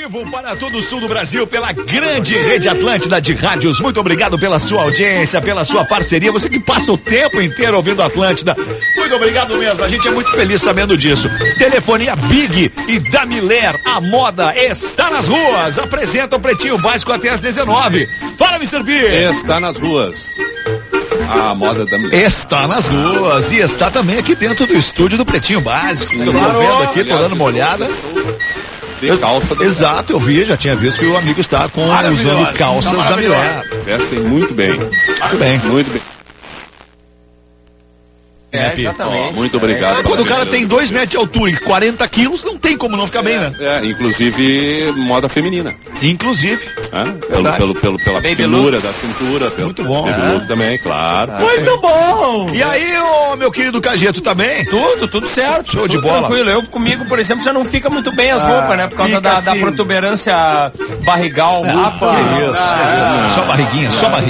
vivo para todo o sul do Brasil pela grande rede Atlântida de rádios. Muito obrigado pela sua audiência, pela sua parceria. Você que passa o tempo inteiro ouvindo Atlântida. Muito obrigado mesmo. A gente é muito feliz sabendo disso. Telefonia Big e da Miller. A moda está nas ruas. Apresenta o Pretinho Básico até às 19. Fala, Mr. B. Está nas ruas. A moda da Miller. Está nas ruas e está também aqui dentro do estúdio do Pretinho Básico. Eu tô vendo aqui, tô dando uma olhada. Exato, eu vi, já tinha visto que o amigo está usando calças da Miller. Vestem muito bem. Muito bem. Muito bem. Exatamente. Muito obrigado. Quando o cara tem 2 metros de altura e 40 quilos, não tem como não ficar bem, né? Inclusive moda feminina. Inclusive. Pela finura da cintura. Muito bom. Pelo também, claro. Muito bom! E aí, meu querido Cajeto, tá bem? Tudo certo. Show de bola. Tranquilo. Comigo, por exemplo, já não fica muito bem as roupas, né? Por causa da protuberância barrigal. Só barriguinha.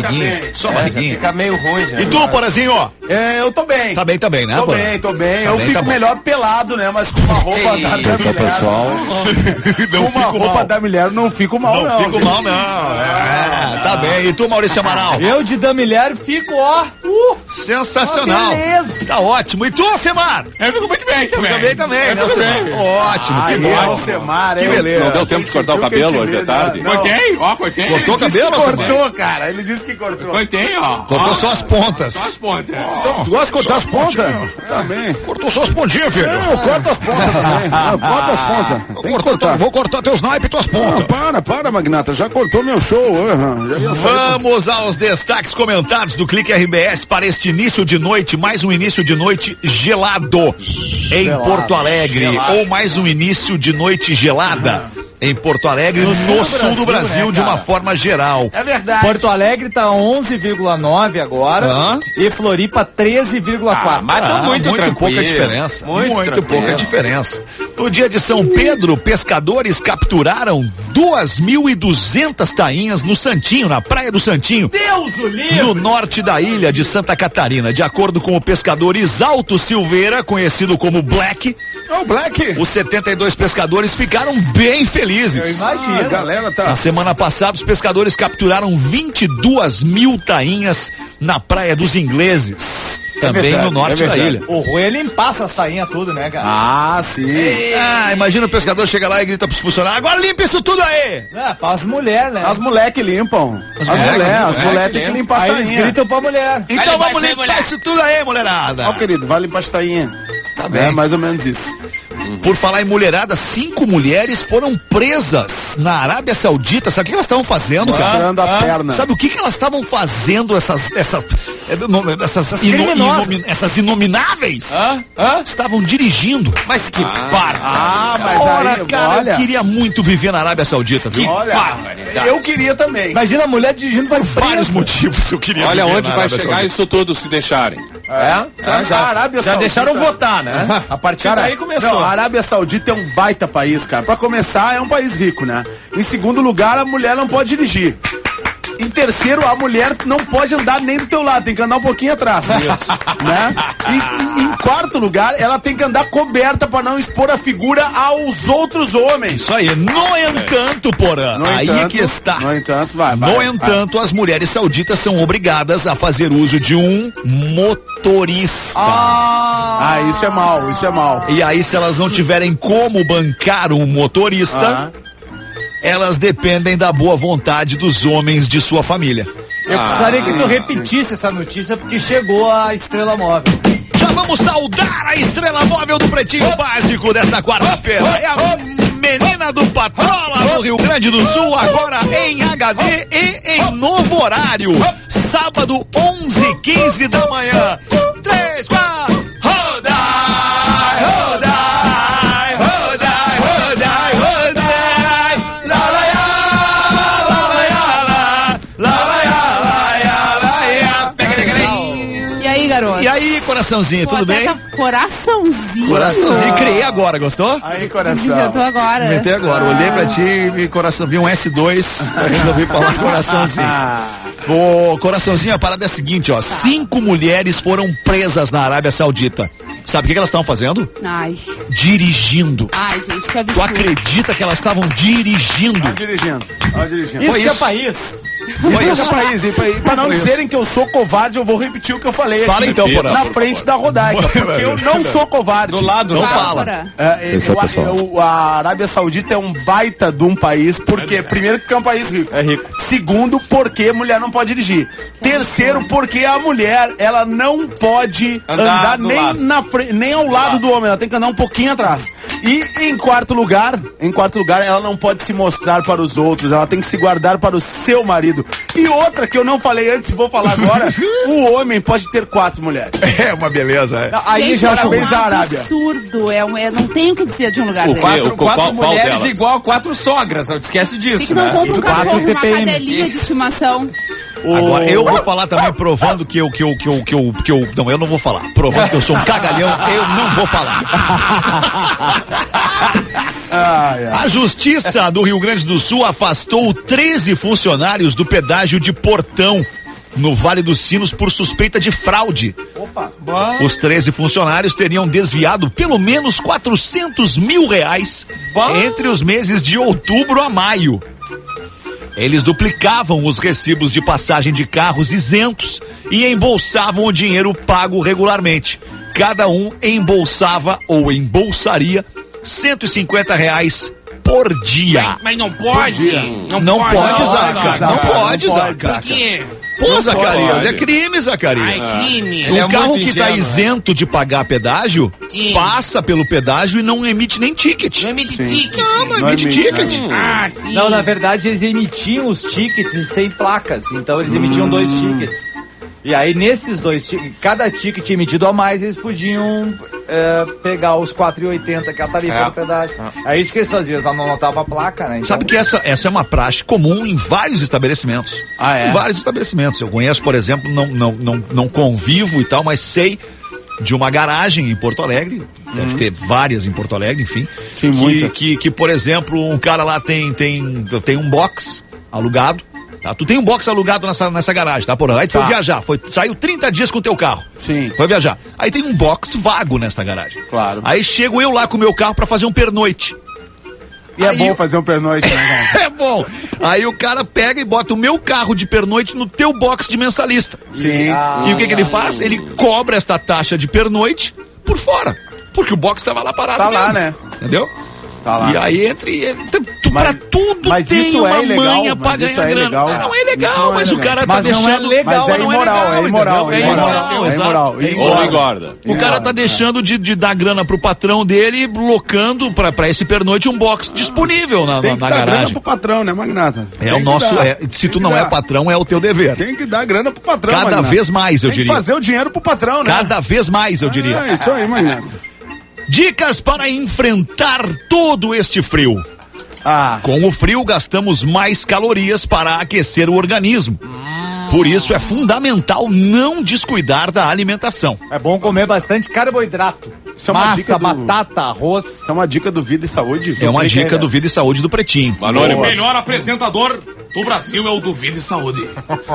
Fica meio ruim, já. E tu, Porazinho, ó? Eu tô bem. Tá bem, né? Tô bem. Eu fico melhor pelado, né? Mas com uma roupa da mulher. Pessoal. Com uma roupa da mulher não fico mal, não. Não fico mal, não. Tá bem. E tu, Maurício Amaral? Eu de da mulher fico, sensacional. Beleza. Tá ótimo. E tu, Semar? Eu fico muito bem também. Fica bem também, né? Ótimo, que bom. Semar, que beleza. Não deu tempo de cortar o cabelo hoje de tarde? Cortei. Cortou o cabelo, cortou, cara. Ele disse que cortou. Cortei, cortou só as pontas. Tu gosta de cortar as pontas? Também. Cortou só as pontinhas, filho. Eu corto as pontas também. Corta as pontas. Tem que cortar. Vou cortar teus naipes e tuas pontas. Para, Magnata. Já cortou meu show. Vamos aos destaques comentados do Clique RBS para este início de noite. Mais um início de noite gelado em Porto Alegre. Ou mais um início de noite gelada em Porto Alegre, no sul do Brasil, de uma forma geral. É verdade. Porto Alegre tá 11,9 agora e Floripa 13,4. Mas tá muito pouca diferença. Muito pouca diferença. No dia de São Pedro, pescadores capturaram 2.200 tainhas no Santinho, na Praia do Santinho. Deus o livre! No norte da ilha de Santa Catarina. De acordo com o pescador Isalto Silveira, conhecido como Black, os 72 pescadores ficaram bem felizes. Eu imagino. Galera tá... Na semana passada, os pescadores capturaram 22 mil tainhas na Praia dos Ingleses. Também no norte da ilha. O ruim é limpar essas tainhas tudo, né, cara? Sim. Imagina o pescador chega lá e grita pros funcionários: agora limpa isso tudo aí! Para as mulheres, né? As moleque limpam. As mulheres tem que limpar as tainhas. Aí eles gritam pra mulher. Então vamos limpar isso tudo aí, mulherada. Querido, vai limpar as tainhas. Tá bem. Mais ou menos isso. Por falar em mulherada, 5 mulheres foram presas na Arábia Saudita. Sabe o que elas estavam fazendo, cara? Mostrando a perna. Sabe o que elas estavam fazendo, essas inomináveis? Estavam dirigindo. Mas que cara, eu queria muito viver na Arábia Saudita, viu? Eu queria também. Imagina a mulher dirigindo, vai vários motivos eu queria. Olha onde vai chegar isso tudo se deixarem. Já deixaram votar, né? A partir daí começou. A Arábia Saudita é um baita país, cara. Pra começar, é um país rico, né? Em segundo lugar, a mulher não pode dirigir. Em terceiro, a mulher não pode andar nem do teu lado, tem que andar um pouquinho atrás. Isso. Né? E em quarto lugar, ela tem que andar coberta pra não expor a figura aos outros homens. Isso aí. No entanto, Porã, que está. No entanto, as mulheres sauditas são obrigadas a fazer uso de um motorista. Isso é mal. E aí, se elas não tiverem como bancar um motorista, elas dependem da boa vontade dos homens de sua família. Eu gostaria que tu repetisse essa notícia, porque chegou a estrela móvel. Já vamos saudar a estrela móvel do Pretinho Básico desta quarta-feira. É a menina do Patrola no Rio Grande do Sul, agora em HD e em novo horário. Sábado, 11h15 da manhã. 3, 4, E aí, coraçãozinho, tudo bem? Coraçãozinho, criei agora, gostou? Aí, coração. Eu tô agora. Inventei agora, olhei pra ti e coração, vi um S2, resolvi falar coraçãozinho. Coraçãozinho, a parada é a seguinte, 5 mulheres foram presas na Arábia Saudita. Sabe o que elas estavam fazendo? Ai. Dirigindo. Ai, gente, que Tu absurdo. acredita que elas estavam dirigindo? Dirigindo. Isso que é isso. país. Isso é país. E pra não dizerem que eu sou covarde, eu vou repetir o que eu falei Fala aqui, então, Porã. na frente da Rodaica, porque eu não sou covarde. Do lado. Não né? fala. A Arábia Saudita é um baita de um país, porque primeiro porque é um país rico. É rico. Segundo, porque mulher não pode dirigir. Terceiro, porque a mulher, ela não pode andar do nem lado. na frente, nem ao lado do homem, ela tem que andar um pouquinho atrás. E em quarto lugar, ela não pode se mostrar para os outros, ela tem que se guardar para o seu marido. E outra que eu não falei antes, vou falar agora, o homem pode ter 4 mulheres. É uma beleza, é. Aí Gente, já é fez a Arábia. absurdo. Não tem o que dizer de um lugar desse. Quatro Qual mulheres delas? igual a 4 sogras, não te esquece disso, Tem que não né? compra um cachorro, uma TPM. cadelinha de estimação. Agora, eu vou falar também provando que eu. Não, eu não vou falar. Provando que eu sou um cagalhão, eu não vou falar. A Justiça do Rio Grande do Sul afastou 13 funcionários do pedágio de Portão, no Vale dos Sinos, por suspeita de fraude. Os 13 funcionários teriam desviado pelo menos R$400 mil entre os meses de outubro a maio. Eles duplicavam os recibos de passagem de carros isentos e embolsavam o dinheiro pago regularmente. Cada um embolsava ou embolsaria R$150 por dia. Mas não pode. Não pode, Zaca. Não pode, Zaca. Por quê? Pô, Zacarias, pode. é crime, Zacarias. crime. Um carro que está isento de pagar pedágio, Sim. passa pelo pedágio e não emite nem ticket. Não emite ticket. Não emite ticket. Ah, sim. Não, na verdade eles emitiam os tickets sem placas, então eles emitiam 2 tickets. E aí nesses 2 tickets, cada ticket emitido a mais, eles podiam pegar os R$4,80 que é a tarifa do pedágio. É isso que eles faziam, eles não anotavam a placa, né? Então, Sabe que essa é uma praxe comum em vários estabelecimentos. Ah, é? Em vários estabelecimentos. Eu conheço, por exemplo, não convivo e tal, mas sei de uma garagem em Porto Alegre. Deve ter várias em Porto Alegre, enfim. Sim, muitas. Que, por exemplo, um cara lá tem um box alugado. Tá? Tu tem um box alugado nessa garagem, tá, Porã? Aí tu foi viajar, saiu 30 dias com o teu carro. Sim. Foi viajar. Aí tem um box vago nessa garagem. Claro. Aí chego eu lá com o meu carro pra fazer um pernoite. E é Aí bom fazer um pernoite, né, cara? É bom. Aí o cara pega e bota o meu carro de pernoite no teu box de mensalista. Sim. E o que ele faz? Ele cobra esta taxa de pernoite por fora. Porque o box tava lá parado Tá lá, mesmo. né? Entendeu? Tá lá. E aí pra tudo mas tem isso uma é ilegal, manha pra mas isso ganhar é grana. ilegal. Não é Isso legal, não é mas o legal. cara Mas tá não é deixando... legal, Mas é não é imoral, legal, é imoral, entendeu? é imoral. É exato. imoral. Ou engorda. O cara tá deixando de dar grana pro patrão dele, locando pra esse pernoite um box disponível na Tem que dar grana garagem. pro patrão, né, Magnata? É Tem o que nosso. dar. Se Tem tu que não é dar. patrão, é o teu dever. Tem que dar grana pro patrão, Cada Magnata. vez mais, eu Tem diria. que fazer o dinheiro pro patrão, né? Cada vez mais, eu diria. É isso aí, Magnata. Dicas para enfrentar todo este frio. Com o frio, gastamos mais calorias para aquecer o organismo. Por isso, é fundamental não descuidar da alimentação. é bom comer bastante carboidrato. Isso é uma dica Massa, do- batata, arroz. Isso é uma dica do Vida e Saúde. É uma dica do Vida e Saúde do Pretinho. Anônimo. O melhor apresentador do Brasil é o do Vida e Saúde.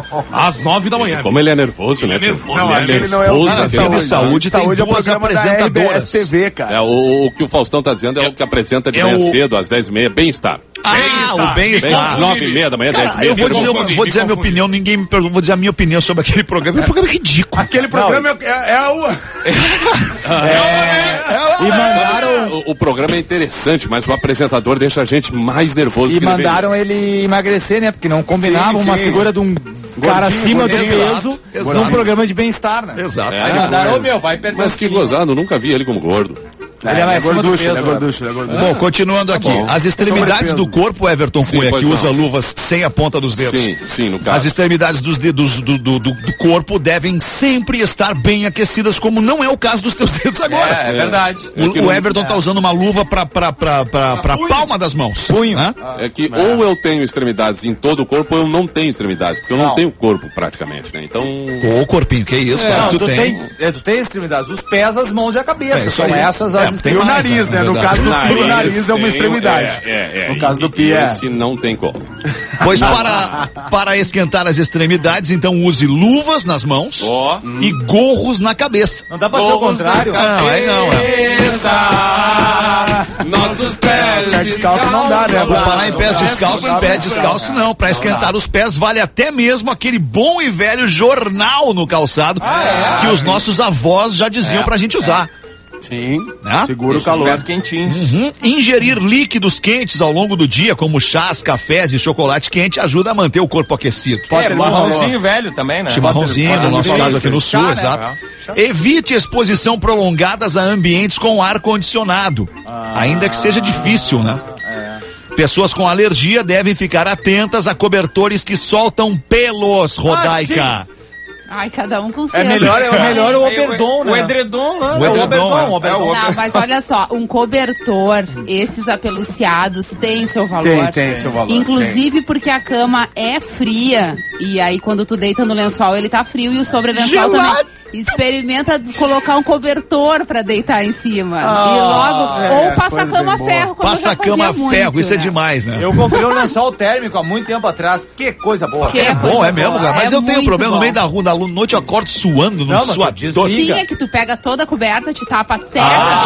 Às 9 da manhã. Como ele é nervoso, né? Ele é nervoso, Ele né? Ele não é o nervoso, Vida aquele- Vida e Saúde tem é o duas programa da apresentadoras. RBS TV, cara. É, o que o Faustão tá dizendo é o que apresenta de é manhã o- cedo, às 10h30, bem-estar. O bem-estar. 9h30 da manhã, 10h30. Eu vou dizer, confundi, vou dizer a me minha confundi. opinião, ninguém me perguntou, vou dizer a minha opinião sobre aquele programa. É um programa ridículo. Aquele programa é o... E mandaram, O programa é interessante, mas o apresentador deixa a gente mais nervoso. e que mandaram ele emagrecer, né? Porque não combinava Sim, uma sim. figura de um cara acima do gordinho. peso Exato. num programa de bem-estar, né? Exato. É, Aí mandaram, ô meu, vai perder Mas uns que quilinhos. gozado, nunca vi ele como gordo. Ele é mais acima do gorducho, peso, ele é né? gorducho, ele é gorducho. Bom, continuando aqui. As extremidades do corpo, Everton Sim, Cunha, pois que não. usa luvas sem a ponta dos dedos. Sim, no As caso. extremidades dos dedos do corpo devem sempre estar bem aquecidas, como não é o caso dos teus dedos agora. É verdade. O Everton tá usando uma luva pra palma das mãos. Punho. Né? É que ou eu tenho extremidades em todo o corpo ou eu não tenho extremidades, porque eu não tenho corpo praticamente, né? Então, Ô, corpinho, que isso, cara, Não, tu tu tem. tu tem extremidades, os pés, as mãos e a cabeça. isso São aí. essas as Tem Tem o extremidades. nariz, né? No verdade. caso do Pio, o nariz é uma tem- extremidade. É. No caso do E Pio, é. esse não tem como. Pois para esquentar as extremidades, então use luvas nas mãos e gorros na cabeça. Não dá pra ser o contrário? Não, aí não. Nossos pés Descalço não dá, né? Vou falar em pés descalços, pés descalços não. Pra esquentar os pés vale até mesmo aquele bom e velho jornal no calçado que os nossos avós já diziam pra gente usar. Sim, Né? segura o Deixa os calor. pés quentinhos. Ingerir líquidos quentes ao longo do dia, como chás, cafés e chocolate quente, ajuda a manter o corpo aquecido. Marronzinho velho também, né? Chimarrãozinho, no nosso caso aqui no sul, Chá, né? exato. Evite exposição prolongadas a ambientes com ar-condicionado, ainda que seja difícil, né? Pessoas com alergia devem ficar atentas a cobertores que soltam pelos, Rodaica. Ai, cada um com seu. É melhor o Oberdon, né? O edredom lá. O edredom, Não, mas olha só, um cobertor, esses apeluciados, tem seu valor. Tem seu valor. Inclusive porque a cama é fria. E aí, quando tu deita no lençol, ele tá frio e o sobre-lençol também. Experimenta colocar um cobertor pra deitar em cima. E logo, ou passa a cama ferro, como Passa eu a já fazia cama muito, ferro, isso é né? demais, né? Eu comprei um lençol térmico há muito tempo atrás. Que coisa boa. Que É bom, coisa é mesmo, boa. cara. Mas É eu tenho um muito problema no bom. meio da rua, na noite eu acordo suando, Não, no mas suador. desliga. Sim, é que tu pega toda a coberta, te tapa até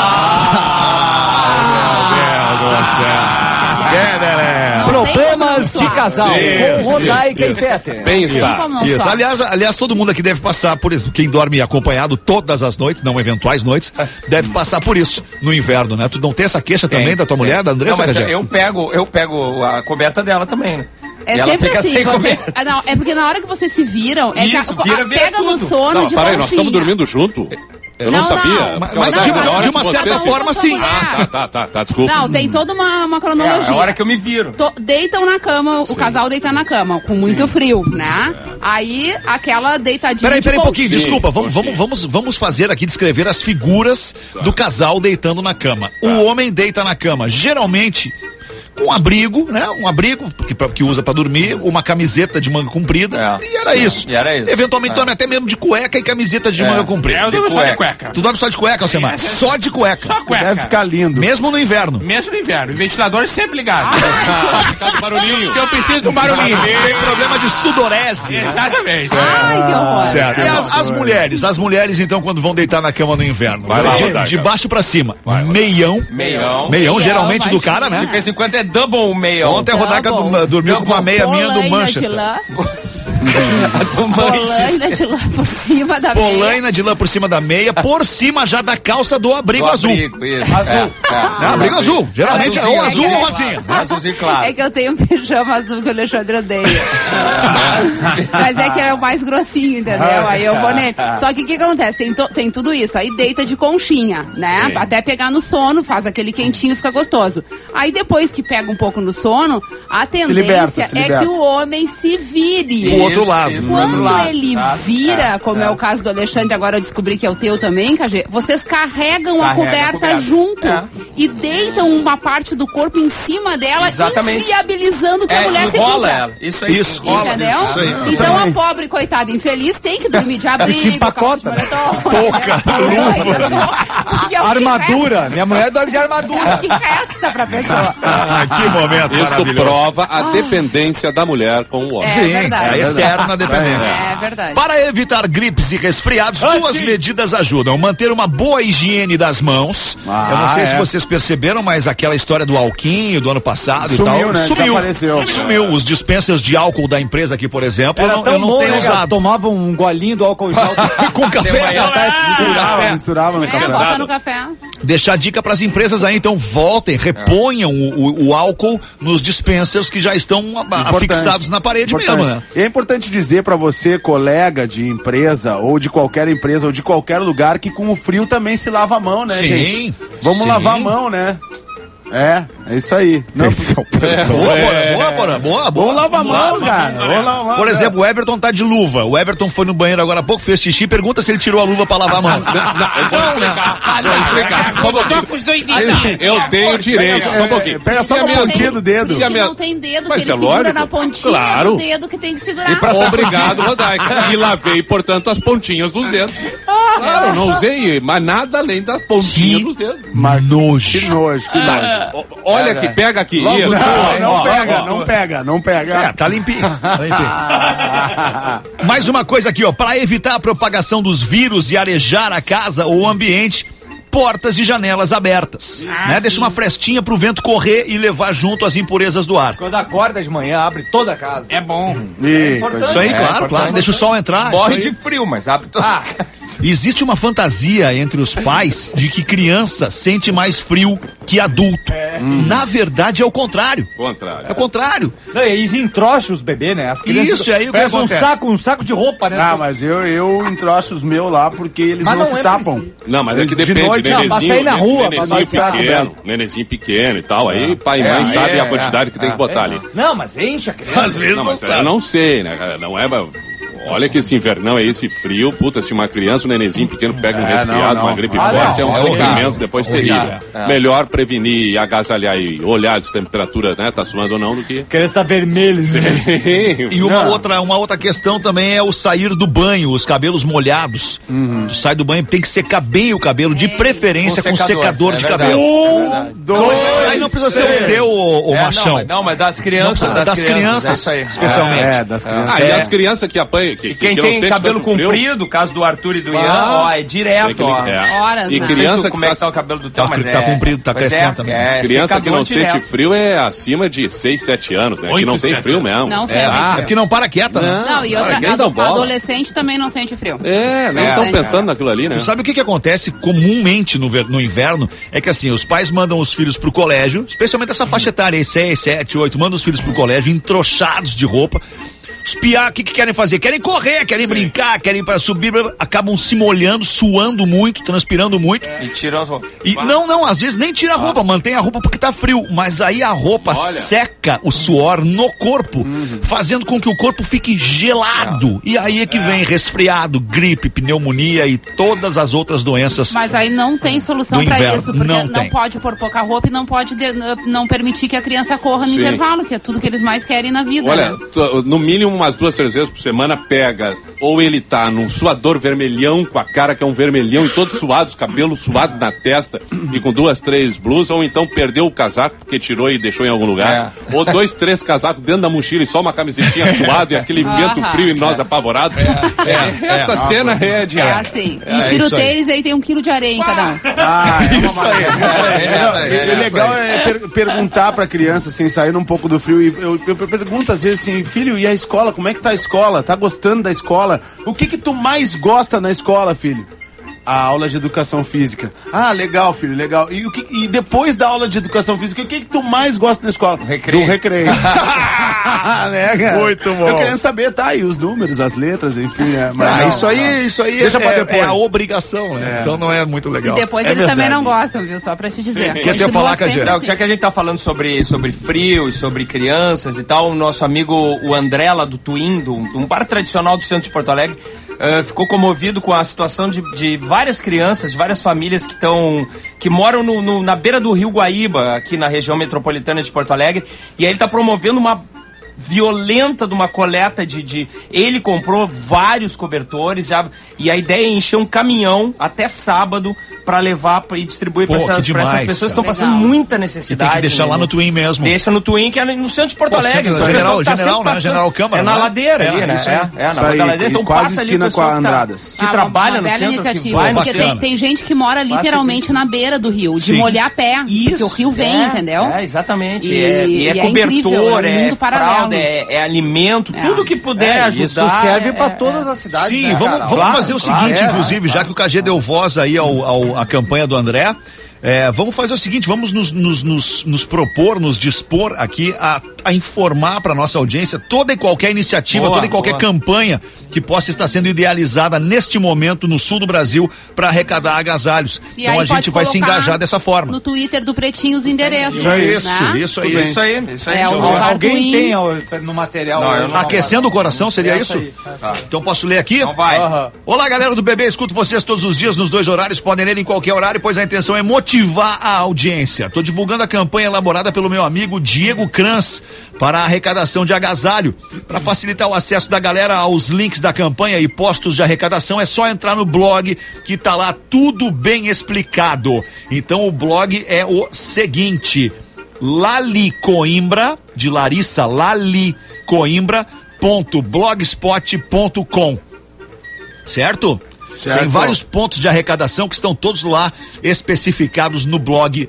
Problemas de casal com Rodaica e Fetter. Bem-estar. Isso. Aliás, todo mundo aqui deve passar por isso. Quem dorme acompanhado todas as noites, não eventuais noites, deve passar por isso no inverno, né? Tu não tem essa queixa também da tua mulher, da Andressa? Não, mas Cagé? eu pego a coberta dela também, né? É E ela sempre fica assim, sem vocês, coberta. não, é porque na hora que vocês se viram, é Isso, que vira pega tudo. no sono Não, de para aí, nós estamos conchinha. dormindo junto? Eu não Não, sabia. não. Mas Não, de uma você certa se- forma, sim. Tá, desculpa. Não, tem toda uma É cronologia. a hora que eu me viro. Deitam na cama, o casal deita na cama, com muito frio, né? Aí, aquela deitadinha Peraí, de um pouquinho, conchinha. desculpa. Vamos fazer aqui, descrever as figuras do casal deitando na cama. O homem deita na cama, geralmente com abrigo, né? Um abrigo que usa pra dormir, uma camiseta de manga comprida, É, e era sim, isso. e era isso. Eventualmente dorme até mesmo de cueca e camiseta de manga comprida. Eu durmo só de cueca. Tu dorme só de cueca, Alcemar? Só de cueca. Só cueca. Deve ficar lindo. Mesmo no inverno. Mesmo no inverno. O ventilador sempre ligado. barulhinho. Porque eu preciso de um barulhinho. Tem problema de sudorese. Exatamente. Ai, que horror. Certo. E as mulheres, então, quando vão deitar na cama no inverno? Vai lá, de Rodaica. baixo pra cima. Meião. Meião. Geralmente do imagina. cara, De né? vez em quando é double meião. Ontem a Rodaica dormiu com uma meia minha do Polaina Manchester. de lã. Do Manchester. Polaina de lã por cima da meia. Polaina de lã por cima da meia, por cima já da calça do abrigo Do azul. abrigo, isso. Azul. Não, abrigo azul. Geralmente é ou azul ou rosinha. Azulzinho claro. É que eu tenho um pijama azul que o Alexandre odeia. Mas é que era o mais grossinho, entendeu? Aí eu vou nele. Só que o que acontece? Tem tudo isso. Aí deita de conchinha, né? Até pegar no sono, faz aquele quentinho, fica gostoso. Aí depois que pega um pouco no sono, a tendência liberta. é que o homem se vire. Pro outro lado. Isso, pro outro Quando lado, ele tá? vira, como é o caso do Alexandre, agora eu descobri que é o teu também, Cagê, vocês carregam a Carrega a coberta coberta. junto É. e deitam uma parte do corpo em cima dela, Exatamente. inviabilizando que a mulher se enrola gruda. ela. Isso aí. Isso. enrola. Entendeu? Isso aí. Então a pobre, coitada, infeliz, tem que dormir de abrigo, te empacota, calça de moletom, porque é o que Armadura. Minha mulher dorme de armadura. resta- É o que resta pra pessoa. Ah, que momento Isto maravilhoso. prova a dependência da mulher com o homem. É Sim, verdade. a eterna dependência. É verdade. Para evitar gripes e resfriados, duas medidas ajudam. Manter uma boa higiene das mãos. Eu não sei se vocês perceberam, mas aquela história do alquinho do ano passado Sumiu, e tal. né? Desapareceu. Sumiu. Os dispensers de álcool da empresa aqui, por exemplo, Era eu tão não bom, tenho né, cara? usado. Tomava um golinho do álcool gel. Com café. Misturava no café. Bota no café. Deixar dica para as empresas aí, então voltem, reponham o álcool nos dispensers que já estão afixados na parede mesmo, né? E é importante dizer pra você, colega de empresa, ou de qualquer empresa, ou de qualquer lugar, que com o frio também se lava a mão, né, Sim, gente? Vamos sim. lavar a mão, né? É isso aí. Não, Boa. vamos lavar a mão, cara. Vamos lavar a mão, Por exemplo, o Everton tá de luva. O Everton foi no banheiro agora há pouco, fez xixi, pergunta se ele tirou a luva pra lavar a mão. Tô com os doidinhos. Eu tenho direito, só um pouquinho. Pega só Se a com a minha- pontinha do dedo. Se a Que minha- não tem dedo, Mas que ele é segura lógico. na pontinha Claro. do dedo que tem que segurar. Obrigado, Rodaica. E lavei, portanto, as pontinhas dos dedos. Claro, não usei mais nada além da pontinha dos dedos. Que nojo, que nojo. Olha aqui, pega aqui. Isso. Não Ó, pega, não pega. não pega. Tá limpinho. Tá limpinho. Mais uma coisa aqui, ó, para evitar a propagação dos vírus e arejar a casa ou o ambiente, portas e janelas abertas, né? Deixa uma frestinha pro vento correr e levar junto as impurezas do ar. Quando acorda de manhã, abre toda a casa. É bom. Isso aí, claro. Deixa o sol entrar. Morre de frio, mas abre toda a casa. Existe uma fantasia entre os pais de que criança sente mais frio que adulto. Na verdade é o contrário. É o contrário. Não, e eles entrocham os bebês, né? As crianças. Isso, e aí o que parece acontece? um saco de roupa, né? Ah, mas eu entroço os meus lá porque eles não se tapam. Não, mas é que De depende, noite, nenenzinho, sair na rua, nenenzinho pequeno e tal, aí pai e mãe sabem a quantidade que tem que botar ali. Não, mas enche a criança. Às vezes Não, não mas sabe. eu não sei, né, cara? Não é... Olha que esse invernão é esse frio, puta, se uma criança, um nenenzinho pequeno pega um resfriado, uma gripe forte, é um sofrimento depois terrível. Melhor prevenir e agasalhar e olhar se a temperatura, né, tá suando ou não, do que... A criança tá vermelha. E uma outra questão também é o sair do banho, os cabelos molhados. Tu sai do banho, tem que secar bem o cabelo, de preferência com secador de cabelo. Aí não precisa ser o teu, o machão. Não, mas das crianças. Das crianças, isso aí. especialmente. Das crianças. E as crianças que apanham, E quem que não tem sente cabelo tanto frio, comprido, caso do Arthur e do Ian, ó, é direto, ó. Horas, E né? criança Como é que que tá o cabelo do teu, mas tá comprido, tá pois crescendo também. criança que não secador sente direto. frio é acima de 6, 7 anos, né? Que não tem frio mesmo. Não sente É frio. porque não para quieta, né? Não, e outra, ninguém dá bola. adolescente também não sente frio. Nem estão sente. pensando naquilo ali, né? Tu sabe o que acontece comumente no inverno? É que assim, os pais mandam os filhos pro colégio, especialmente essa faixa etária aí, 6, 7, 8, mandam os filhos pro colégio entrochados de roupa. Os piá, o que querem fazer? Querem correr, querem brincar, querem ir pra subir, acabam se molhando, suando muito, transpirando muito. E tiram as roupas. E não, às vezes nem tira a roupa, mantém a roupa porque tá frio, mas aí a roupa seca o suor no corpo, fazendo com que o corpo fique gelado. E aí é que vem resfriado, gripe, pneumonia e todas as outras doenças. Mas aí não tem solução Do pra inverno, isso, porque não não tem. pode pôr pouca roupa e não pode não permitir que a criança corra no Sim. intervalo, que é tudo que eles mais querem na vida, Olha, né? no mínimo umas 2, 3 vezes por semana pega, ou ele tá num suador vermelhão, com a cara que é um vermelhão e todo suado, os cabelos suados na testa e com 2, 3 blusas, ou então perdeu o casaco porque tirou e deixou em algum lugar, ou 2, 3 casacos dentro da mochila e só uma camisetinha suada e aquele vento frio e nós apavorados. Essa cena é de É assim. E tira o isso aí. tênis aí tem 1 quilo de areia em cada um. O legal é perguntar pra criança, assim, sair um pouco do frio. E eu pergunto às vezes assim, filho, e a escola? Como é que tá a escola? Tá gostando da escola? O que tu mais gosta na escola, filho? A aula de educação física. Ah, legal, filho, legal. E depois da aula de educação física, o que tu mais gosta na escola? Recreio. Do recreio. Né, cara? Muito bom. Eu querendo saber, tá, e os números, as letras, enfim. Isso aí Deixa pra depois. é a obrigação, né? Então não é muito legal. E depois É eles também verdade. não gostam, viu? Só pra te dizer. Quer Continua falar, sempre Cagê? Não, assim. já que a gente tá falando sobre frio e sobre crianças e tal, o nosso amigo, o André, lá do Twin, um bar tradicional do centro de Porto Alegre, ficou comovido com a situação de várias crianças, de várias famílias que moram na beira do Rio Guaíba, aqui na região metropolitana de Porto Alegre, e aí ele tá promovendo uma violenta de uma coleta ele comprou vários cobertores e a ideia é encher um caminhão até sábado para levar e distribuir para Pô, essas que demais, pessoas que estão cara. passando Legal. muita E necessidade. tem que deixar lá no Twin mesmo. Deixa no Twin, que é no centro de Porto Pô, Alegre. sim, O pessoal General, sempre né? passando. General Câmara, É na né? ladeira ali, né? Isso aí. Na Isso rua aí, da ladeira. Então quase passa ali o esquina pessoal com a que Andradas. que trabalha uma no bela centro, que iniciativa, vai no porque centro. tem gente que mora literalmente na beira do rio, de molhar pé, porque o rio vem, entendeu? É, exatamente. E é é cobertor, incrível, é um é mundo paralelo. fralda, é alimento, tudo que puder ajudar. Isso serve pra todas as cidades. Sim, né, vamos cara? fazer o seguinte, inclusive, já que o KG deu voz aí à campanha do André, vamos fazer o seguinte, vamos nos propor, nos dispor aqui a informar para nossa audiência toda e qualquer iniciativa, toda e qualquer campanha que possa estar sendo idealizada neste momento no sul do Brasil para arrecadar agasalhos. E Então aí a gente pode vai se colocar engajar dessa forma. No Twitter do Pretinho os endereços. Isso aí. Isso aí. É, o Alguém Twin. tem no material. Não, eu hoje, não- Aquecendo o coração, seria isso? aí. Então posso ler aqui? Então vai. Olá, galera do Bebê, escuto vocês todos os dias nos 2 horários, podem ler em qualquer horário, pois a intenção é motivar a audiência. Tô divulgando a campanha elaborada pelo meu amigo Diego Kranz para a arrecadação de agasalho. Para facilitar o acesso da galera aos links da campanha e postos de arrecadação, é só entrar no blog que tá lá tudo bem explicado. Então o blog é o seguinte: lalicoimbra.com.br. de Larissa, lalicoimbra.blogspot.com. Certo? Tem vários pontos de arrecadação que estão todos lá especificados no blog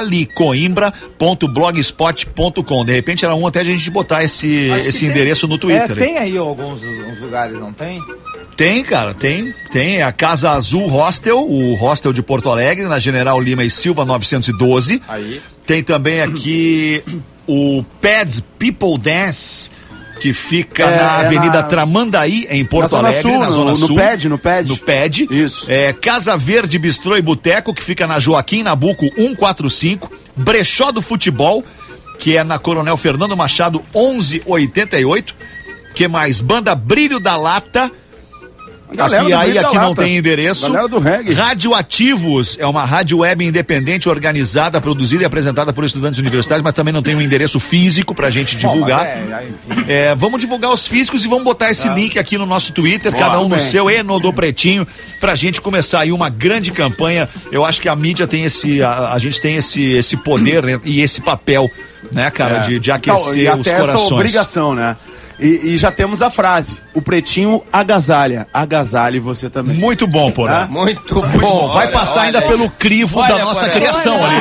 lalicoimbra.blogspot.com. De repente era até a gente botar esse endereço no Twitter. Tem aí alguns lugares, não tem? Tem, cara, tem. É a Casa Azul Hostel, o hostel de Porto Alegre, na General Lima e Silva 912. Aí. Tem também aqui o Pads People Dance, que fica na Avenida Tramandaí, em Porto Alegre, na Zona Sul. No PED. Isso. Casa Verde Bistrô e Boteco, que fica na Joaquim Nabuco 145. Brechó do Futebol, que é na Coronel Fernando Machado 1188. Que mais? Banda Brilho da Lata. Aqui não tem endereço. Galera do reggae. Radioativos é uma rádio web independente, organizada, produzida e apresentada por estudantes universitários, mas também não tem um endereço físico pra gente divulgar. Vamos divulgar os físicos e vamos botar esse link aqui no nosso Twitter, cada um no seu, no do Pretinho, pra gente começar aí uma grande campanha. Eu acho que a mídia tem a gente tem esse poder, né, e esse papel, né, cara, de aquecer e os até corações. Essa obrigação, né? E já temos a frase: o Pretinho agasalha. Agasalhe você também. Muito bom, Porã. Muito bom. Vai passar ainda pelo crivo da nossa criação ali.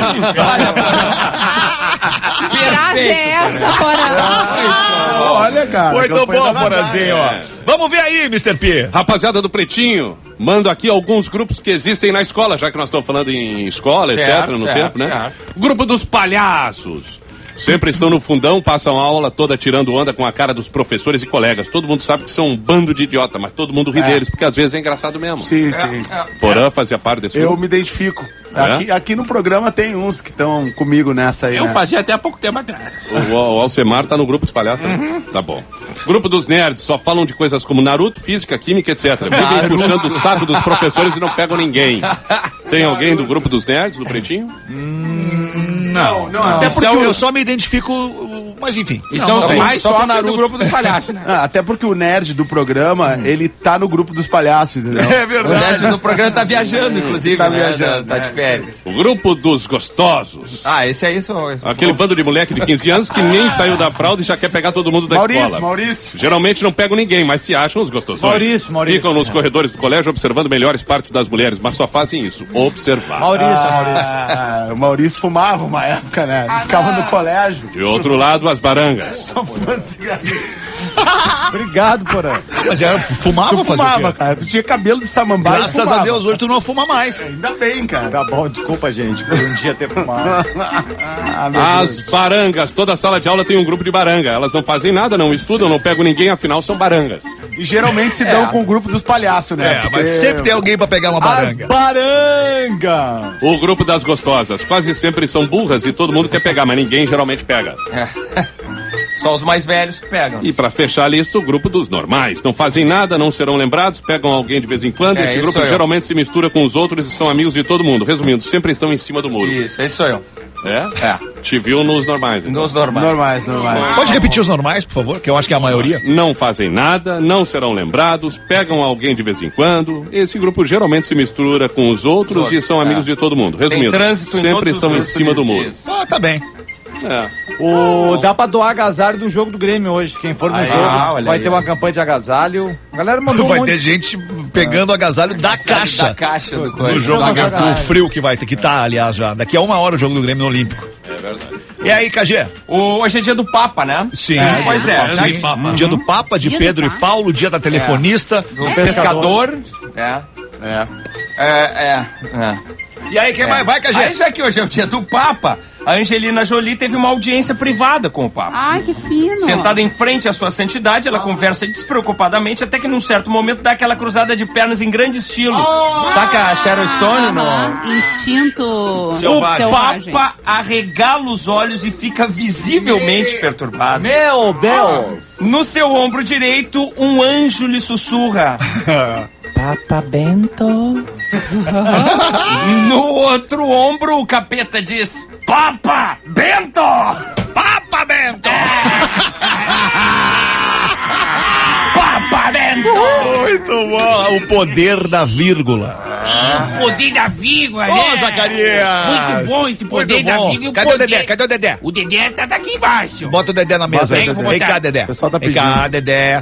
Que frase é essa, Porã? Olha, cara. Muito bom, Porãzinho, ó. Vamos ver aí, Mr. P. Rapaziada do Pretinho, mando aqui alguns grupos que existem na escola, já que nós estamos falando em escola, etc, no tempo, né? Grupo dos palhaços. Sempre estão no fundão, passam a aula toda tirando onda com a cara dos professores e colegas. Todo mundo sabe que são um bando de idiota, mas todo mundo ri deles, porque às vezes é engraçado mesmo. Sim. Porã fazia parte desse grupo. Eu me identifico. Aqui no programa tem uns que estão comigo nessa aí, Eu fazia até há pouco tempo atrás. O Alcemar tá no grupo dos palhaços, né? Tá bom. Grupo dos nerds, só falam de coisas como Naruto, física, química, etc. Vivem puxando o saco dos professores e não pegam ninguém. Tem alguém do grupo dos nerds, do Pretinho? Não, até porque eu só me identifico, mas enfim. E são os mais só no grupo dos palhaços, né? Até porque o nerd do programa, ele tá no grupo dos palhaços, entendeu? É O verdade. nerd do programa tá viajando, inclusive. Tá né? viajando, Tá de férias. O grupo dos gostosos. Esse aí são. Aquele bando de moleque de 15 anos que nem saiu da fralda e já quer pegar todo mundo da escola. Maurício. Geralmente não pegam ninguém, mas se acham os gostosões. Maurício. Ficam nos corredores do colégio observando melhores partes das mulheres, mas só fazem isso, observar. O Maurício fumava uma época, né? Ele ficava no colégio. De outro lado, as barangas. Só fumando cigarrinho. Obrigado, Porã. Mas fumava, Tu fumava, cara. Tu tinha cabelo de samambaia. Graças a Deus, hoje tu não fuma mais. Ainda bem, cara. Tá bom, desculpa, gente, por um dia ter fumado. As barangas, toda sala de aula tem um grupo de baranga. Elas não fazem nada, não estudam, não pegam ninguém, afinal são barangas. E geralmente se dão com o grupo dos palhaços, né? Mas sempre tem alguém pra pegar uma baranga. Baranga! O grupo das gostosas, quase sempre são burras e todo mundo quer pegar, mas ninguém geralmente pega. Só os mais velhos que pegam. E pra fechar a lista, o grupo dos normais. Não fazem nada, não serão lembrados, pegam alguém de vez em quando. Esse grupo geralmente se mistura com os outros e são amigos de todo mundo. Resumindo, sempre estão em cima do muro. Isso, esse sou eu. Te viu nos normais. Então. Nos normais. Pode repetir os normais, por favor, que eu acho que é a maioria. Não fazem nada, não serão lembrados, pegam alguém de vez em quando. Esse grupo geralmente se mistura com os outros e são amigos de todo mundo. Resumindo, sempre estão em cima do muro. Tá bem. Dá pra doar agasalho do jogo do Grêmio hoje. Quem for no jogo vai ter uma campanha de agasalho. A galera mandou Vai ter gente pegando agasalho da caixa. Da caixa do No coisa. jogo do frio que vai ter, que tá, aliás, já. Daqui a 1 hora o jogo do Grêmio no Olímpico. É verdade. E aí, KG? Hoje é dia do Papa, né? Sim. Pois é. Sim. Dia do Papa, de Dia Pedro do e Paulo, dia da telefonista. Do pescador. E aí, quem mais vai, KG? Aí, já que hoje é o dia do Papa, a Angelina Jolie teve uma audiência privada com o Papa. Ai, que fino. Sentada em frente à sua santidade, ela conversa despreocupadamente, até que num certo momento dá aquela cruzada de pernas em grande estilo. Saca a Sharon Stone no... Instinto O Papa arregala os olhos e fica visivelmente perturbado. Meu Deus! No seu ombro direito, um anjo lhe sussurra: Papa Bento. No outro ombro, o capeta diz: Papa Bento! Papa Bento! Papa Bento! Muito bom, o poder da vírgula. O poder da vírgula, Ô, né? Zacarias! Muito bom esse poder Muito da bom. vírgula. E Cadê o Dedé? Cadê o Dedé? O Dedé tá aqui embaixo. Bota o Dedé na mesa aí. Bota aí, Vem vou cá, botar. Dedé. O pessoal tá Vem cá, Dedé.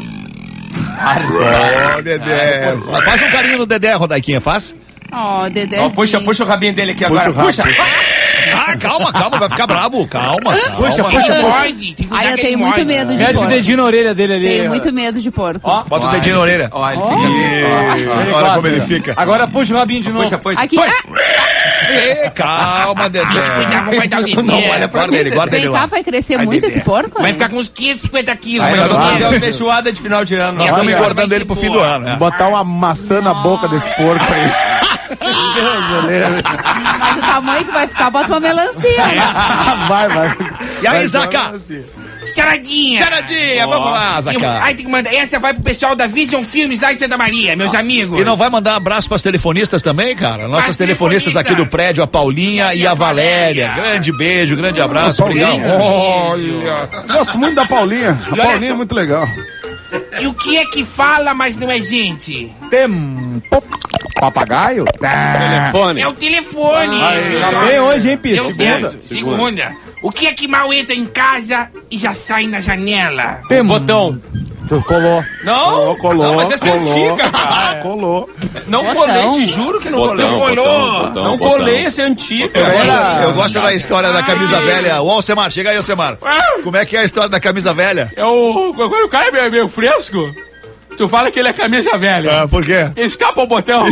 Ô, Dedé. Faz um carinho no Dedé, Rodaiquinha, faz. Ó, Dedé. Ó, puxa o rabinho dele aqui agora. Puxa. Ah, calma, vai ficar bravo. Calma. Puxa, Ele puxa. morde. Tem que cuidar Ai, eu que tenho ele muito morde. medo de Mete o porco. dedinho na orelha dele ali. Tenho muito medo de porco. Ó, Bota o dedinho na orelha. Ó, ele fica ali. Ó, Olha como ele fica. Agora puxa o rabinho de novo. Puxa. Aqui. Ê, calma, Dedé. Cuidado, vai dar o Dedé. Não, olha pra Guarda ele, guarda ele Vem cá, lá. vai crescer Ai, muito Dedé. esse porco? Vai ficar com uns 550 quilos, Aí mais nós ou vamos fazer menos. uma feijoada de final de ano. Nós estamos Olha, engordando vai ele pro ser fim do boa. ano, né? Botar uma maçã na boca desse porco aí. Mas o tamanho que vai ficar, bota uma melancia. Vai. E aí, Vai só Zaca? assim. Charadinha. Charadinha, vamos lá, Zaca. Ai, tem que mandar. Essa vai pro pessoal da Vision Filmes lá de Santa Maria, meus amigos. E não vai mandar abraço pras telefonistas também, cara? Nossas As telefonistas aqui do telefonistas. prédio, a Paulinha e a Valéria. Grande beijo, grande abraço. Obrigado. Olha. Gosto muito da Paulinha. A olha Paulinha é só. muito legal. E o que é que fala, mas não é gente? Papagaio? Telefone. É o telefone. Tá bem hoje, hein, Pia? Deu Segunda. certo. Segunda. O que é que mal entra em casa e já sai na janela? Botão. Tu colou. Não, Colou. não, mas essa é antiga, cara. Colou. Não Botão. colei, te juro que não colei. Não colei, essa é antiga. Eu gosto da história da camisa velha. Ô, Alcemar, chega aí, Alcemar. Como é que é a história da camisa velha? Quando o cara é meio fresco, tu fala que ele é camisa velha. Ah, por quê? Escapa o botão.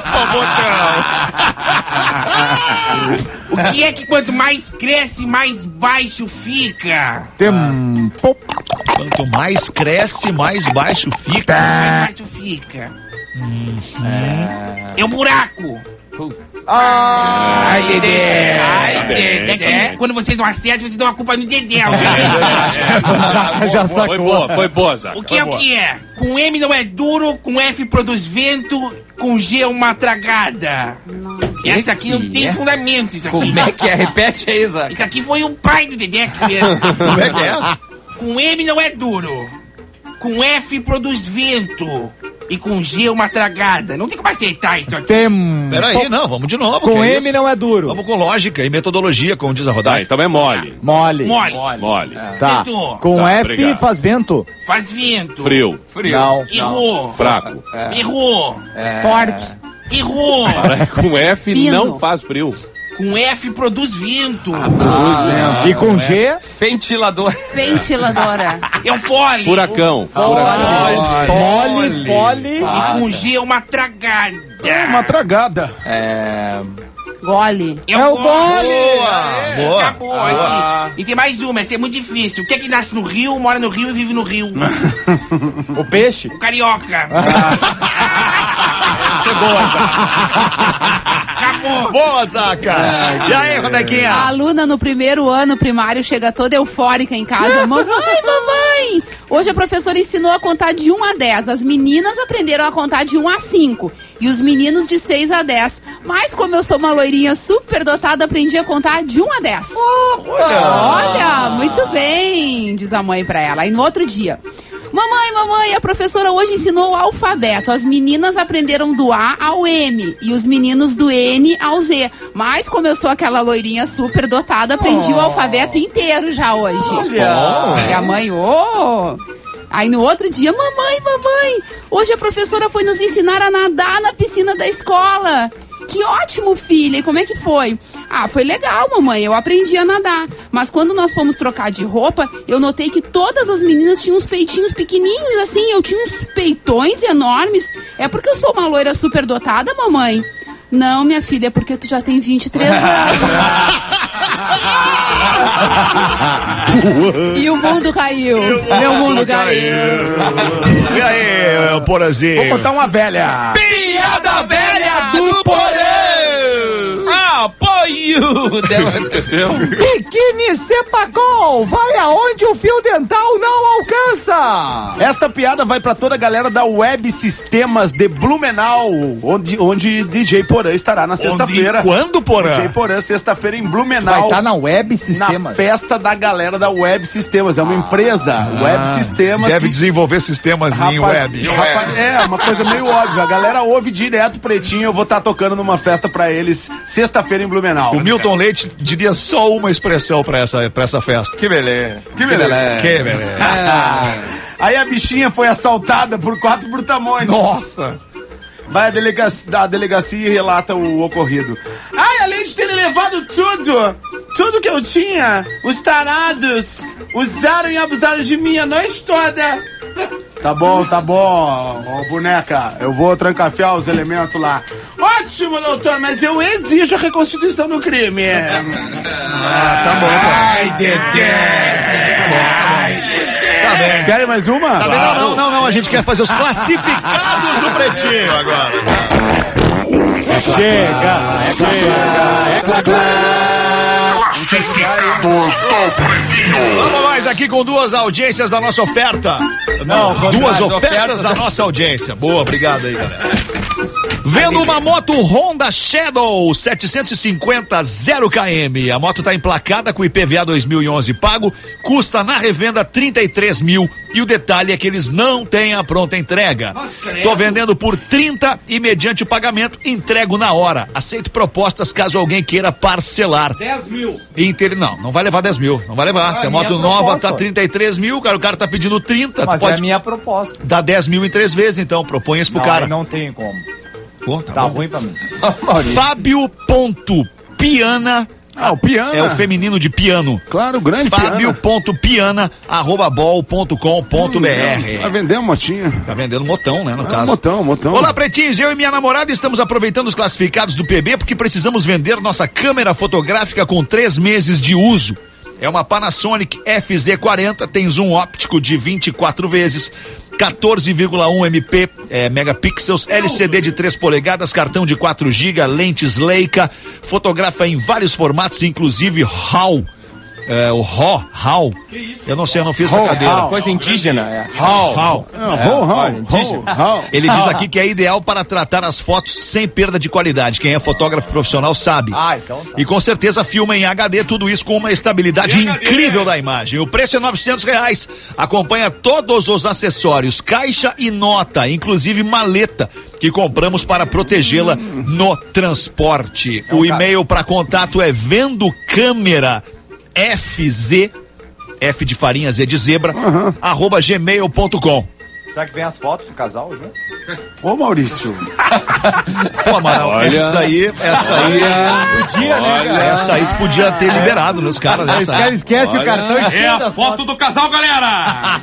O que é que quanto mais cresce, mais baixo fica? Quanto mais cresce, mais baixo fica. Mais baixo fica. É um buraco. Ai, Dedé. É que quando vocês não acertam, vocês dão a culpa no Dedé. Já Foi boa, foi boa, Zaca. O que é o que é? Com M não é duro, com F produz vento, com G é uma tragada. Essa aqui não tem fundamento, isso aqui. Como é que é? Repete aí, Zaca. Isso aqui foi o pai do Dedé que fez. Como é que é? Com M não é duro, com F produz vento e com G é uma tragada. Não tem como aceitar isso aqui. Peraí, não, vamos de novo. Com que é M isso? não é duro. Vamos com lógica e metodologia, como diz a Tá, Rodaica. então é mole. Mole. Mole. Tá. Ventou. Com Tá, F obrigado. faz vento. Faz vento. Frio. Não. Errou. Fraco. Errou. Forte. Errou. Com F Fino. não faz frio. Com F produz vento. E com G? Ventilador. Ventiladora. É o fole. Furacão. Mole, fole. E com G é uma tragada. Uma tragada. Gole. É o gole. Boa. Acabou aqui. E tem mais uma, essa é muito difícil. O que é que nasce no Rio, mora no Rio e vive no Rio? O peixe? O carioca. Acabou. Boa, Zaca. E aí, Rodequinha? A aluna no primeiro ano primário chega toda eufórica em casa. Mamãe! Hoje a professora ensinou a contar de 1 a 10. As meninas aprenderam a contar de 1 a 5. E os meninos de 6 a 10. Mas como eu sou uma loirinha super dotada, aprendi a contar de 1 a 10. Olha, muito bem, diz a mãe pra ela. Aí no outro dia... Mamãe, a professora hoje ensinou o alfabeto. As meninas aprenderam do A ao M e os meninos do N ao Z. Mas como eu sou aquela loirinha super dotada, aprendi o alfabeto inteiro já hoje. E a mãe, Aí no outro dia, mamãe, hoje a professora foi nos ensinar a nadar na piscina da escola. Que ótimo, filha! E como é que foi? Ah, foi legal, mamãe. Eu aprendi a nadar. Mas quando nós fomos trocar de roupa, eu notei que todas as meninas tinham uns peitinhos pequenininhos, assim. Eu tinha uns peitões enormes. É porque eu sou uma loira super dotada, mamãe? Não, minha filha, é porque tu já tem 23 anos. E o mundo caiu. Meu mundo caiu. E aí, Porazinho? Vou contar uma velha. Piada velha do Porã! apoio. Esqueceu? Biquíni Cepacol, vai aonde o fio dental não alcança. Esta piada vai pra toda a galera da Web Sistemas de Blumenau, onde DJ Porã estará na sexta-feira. Quando, Porã? DJ Porã, sexta-feira em Blumenau. Vai estar na Web Sistemas. Na festa da galera da Web Sistemas. É uma empresa, Web Sistemas. Deve desenvolver sistemas em web. É, uma coisa meio óbvia. A galera ouve direto Pretinho. Eu vou estar tocando numa festa pra eles sexta-feira em Blumenau. O Milton Leite diria só uma expressão pra essa festa. Que beleza. Que beleza. Que beleza. Aí a bichinha foi assaltada por 4 brutamontes. Nossa. Vai à delegacia e relata o ocorrido. Ai, além de terem levado tudo que eu tinha, os tarados usaram e abusaram de mim a noite toda. Tá bom, ô boneca, eu vou trancafiar os elementos lá. Ótimo, doutor, mas eu exijo a reconstituição do crime. Tá bom. Ai, Dedé. Tá bem. Querem mais uma? Tá bem, não, a gente quer fazer os classificados do Pretinho agora. Chega. Vamos mais aqui com duas audiências da nossa oferta. Duas ofertas da nossa audiência. Boa, obrigado aí, galera. Vendo uma moto Honda Shadow 750 0 km. A moto tá emplacada com IPVA 2011 pago, custa na revenda 33 mil. E o detalhe é que eles não têm a pronta entrega. Tô vendendo por 30 e mediante o pagamento entrego na hora. Aceito propostas caso alguém queira parcelar. 10 mil. Não vai levar 10 mil. Não vai levar. Se a moto nova tá 33 mil, o cara tá pedindo 30. Mas é a minha proposta. Dá 10 mil em 3 vezes, então. Propõe isso pro cara. Não tem como. Pô, Tá ruim pra mim. Fábio.piana. O Piana. É o feminino de piano. Claro, grande Fábio.piana @bol.com.br. Tá vendendo motinha. Tá vendendo motão, né, no caso. Motão. Olá, pretinhos, eu e minha namorada estamos aproveitando os classificados do PB porque precisamos vender nossa câmera fotográfica com 3 meses de uso. É uma Panasonic FZ40, tem zoom óptico de 24 vezes, 14,1 megapixels, LCD de 3 polegadas, cartão de 4 GB, lentes Leica, fotografa em vários formatos, inclusive RAW. O RAW. Eu não sei, eu não fiz essa cadeira. Coisa indígena. RAW. Indígena. Ele diz aqui que é ideal para tratar as fotos sem perda de qualidade. Quem é fotógrafo profissional sabe. Então tá. E com certeza filma em HD, tudo isso com uma estabilidade incrível da imagem. O preço é R$900. Acompanha todos os acessórios, caixa e nota, inclusive maleta, que compramos para protegê-la no transporte. O e-mail para contato é vendocâmera FZ, F de farinha, Z de zebra, @gmail.com. Será que vem as fotos do casal, já? Ô, Maurício. Pô, Amaral, essa aí. Podia, né, cara? Essa aí tu podia ter liberado nos caras Esse dessa. cara esquece o cartão e cheio das Foto do casal, galera.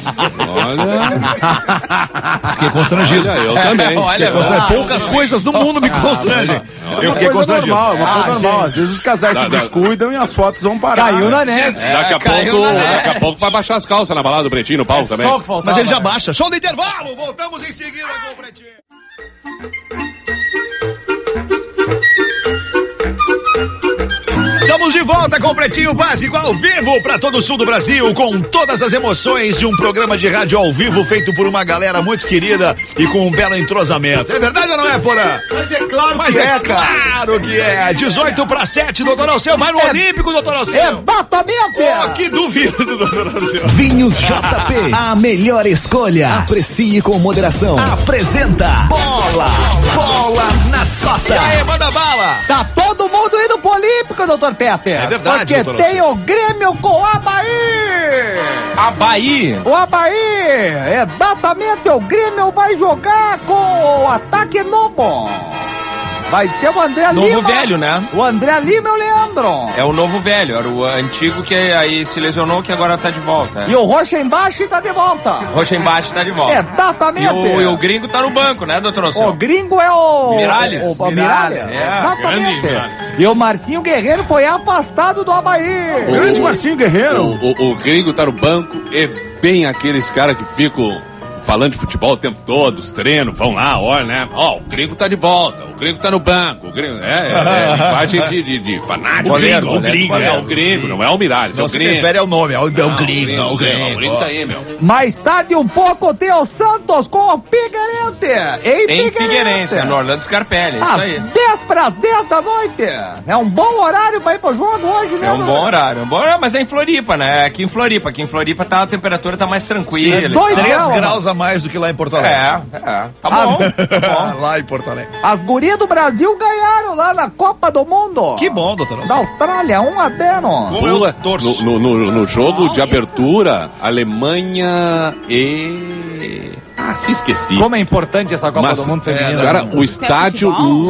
Fiquei constrangido. Eu também. Poucas coisas no mundo me constrangem. Eu fiquei constrangido. Normal, uma coisa normal. Às vezes os casais se descuidam e as fotos vão parar. Caiu na net. Daqui a pouco vai baixar as calças na balada do Pretinho, no palco também. Só que faltava, Mas ele já né? baixa. Show do intervalo. Voltamos em seguida com o Pretinho. Estamos de volta com o Pretinho Básico ao vivo para todo o sul do Brasil, com todas as emoções de um programa de rádio ao vivo feito por uma galera muito querida e com um belo entrosamento. É verdade ou não é, Porã? Mas é claro Mas é claro que é. 18:07, doutor Alceu. Vai no Olímpico, doutor Alceu. Exatamente! Oh, que duvido, doutor Alceu. Vinhos JP, a melhor escolha. Aprecie com moderação. Apresenta Bola nas E costas. aí, manda bala. Tá todo mundo indo pro Olímpico, doutor Peter. É verdade, Porque doutor tem o Grêmio com o Avaí. Abaí. O Avaí, exatamente, o Grêmio vai jogar com o ataque novo. Vai ter o André Lima. Novo velho, né? O André Lima e o Leandro. É o novo velho, era o antigo que aí se lesionou, que agora tá de volta. E o Rocha embaixo tá de volta. Rocha embaixo tá de volta. Exatamente. E o gringo tá no banco, né, doutor Alceu? O gringo é o... Miralles. O Miralles. É, Exatamente. grande Miralles. E o Marcinho Guerreiro foi afastado do Avaí. Grande Marcinho Guerreiro. O gringo tá no banco e bem aqueles caras que ficam falando de futebol o tempo todo, os treinos, vão lá, olha, né? Ó, o gringo tá de volta, o gringo tá no banco, o gringo... É linguagem de fanático. O gringo, não é o Miralles, é o Não se gringo. refere ao nome, é o gringo. O gringo tá aí, meu. Mais tarde um pouco tem o Santos com o Figueirense. Em Figueirense, no Orlando Scarpelli, isso aí. 10:10 da noite. É um bom horário pra ir pro jogo hoje, né? É um bom horário, mas é em Floripa, né? Aqui em Floripa a temperatura tá mais tranquila. 3 graus a mais do que lá em Porto Alegre. Tá bom. Lá em Porto Alegre. As gurias do Brasil ganharam lá na Copa do Mundo. Que bom, doutor. Da Austrália, 1-0. Eu torço. No jogo de abertura, Alemanha e... se esqueci. Como é importante essa Copa do Mundo feminina. Cara, o estádio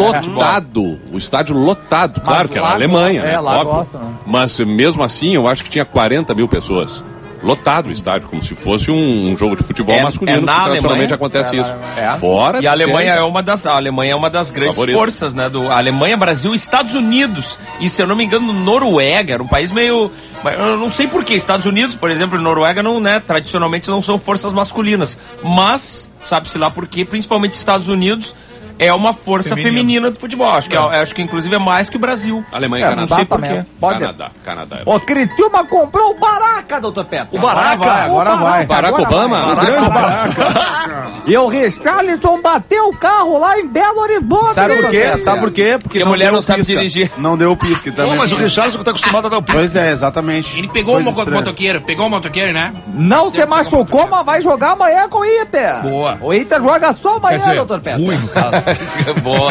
lotado. O estádio lotado. Claro que é na Alemanha, né? Lá Óbvio. gosta, né? Mas mesmo assim, eu acho que tinha 40 mil pessoas. Lotado o estádio, como se fosse um jogo de futebol masculino. Na que tradicionalmente Alemanha. acontece isso. Fora de e a Alemanha série. a Alemanha é uma das grandes Favorito. forças, né? A Alemanha, Brasil, Estados Unidos e, se eu não me engano, Noruega. Era um país meio... Eu não sei porquê. Estados Unidos, por exemplo, e Noruega, não, né? Tradicionalmente não são forças masculinas. Mas, sabe-se lá por quê, principalmente Estados Unidos... É uma força feminina do futebol. Acho que inclusive é mais que o Brasil. Alemanha e Canadá. Não sei por quê. Canadá. O Criciúma comprou o Baraca, doutor Petro. O Baraca? Agora vai. Barack Obama? O grande Baraca. E o Richarlison bateu o carro lá em Belo Horizonte. Sabe por quê? Sabe por quê? Porque a mulher deu não sabe pisca. dirigir. Não deu o pisca também. Mas o Richarlison tá acostumado a dar o pisca. Pois é, exatamente. Ele pegou Coisa o estranha. motoqueiro, né? Não se machucou, mas vai jogar amanhã com o Inter. Boa. O Inter joga só amanhã, doutor Petro. ruim no caso. Boa.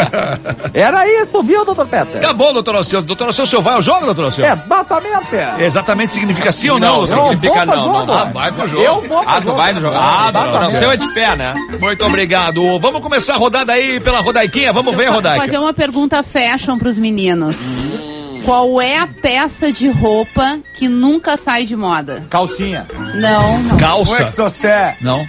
Era isso, viu, doutor Petro? Tá bom, doutor Alceu. Doutor Alceu, o senhor vai ao jogo, doutor Alceu? Exatamente. Exatamente significa sim ou não? Não, doutor? significa não. Ah, vai pro jogo. Eu vou pro Tu jogo. vai no jogo. O seu é de pé, né? Muito obrigado. Vamos começar a rodada aí pela Rodaiquinha. Vamos ver, Vou Rodaica. fazer uma pergunta fashion pros meninos. Qual é a peça de roupa que nunca sai de moda? Calcinha. Não. Calça. você. Não.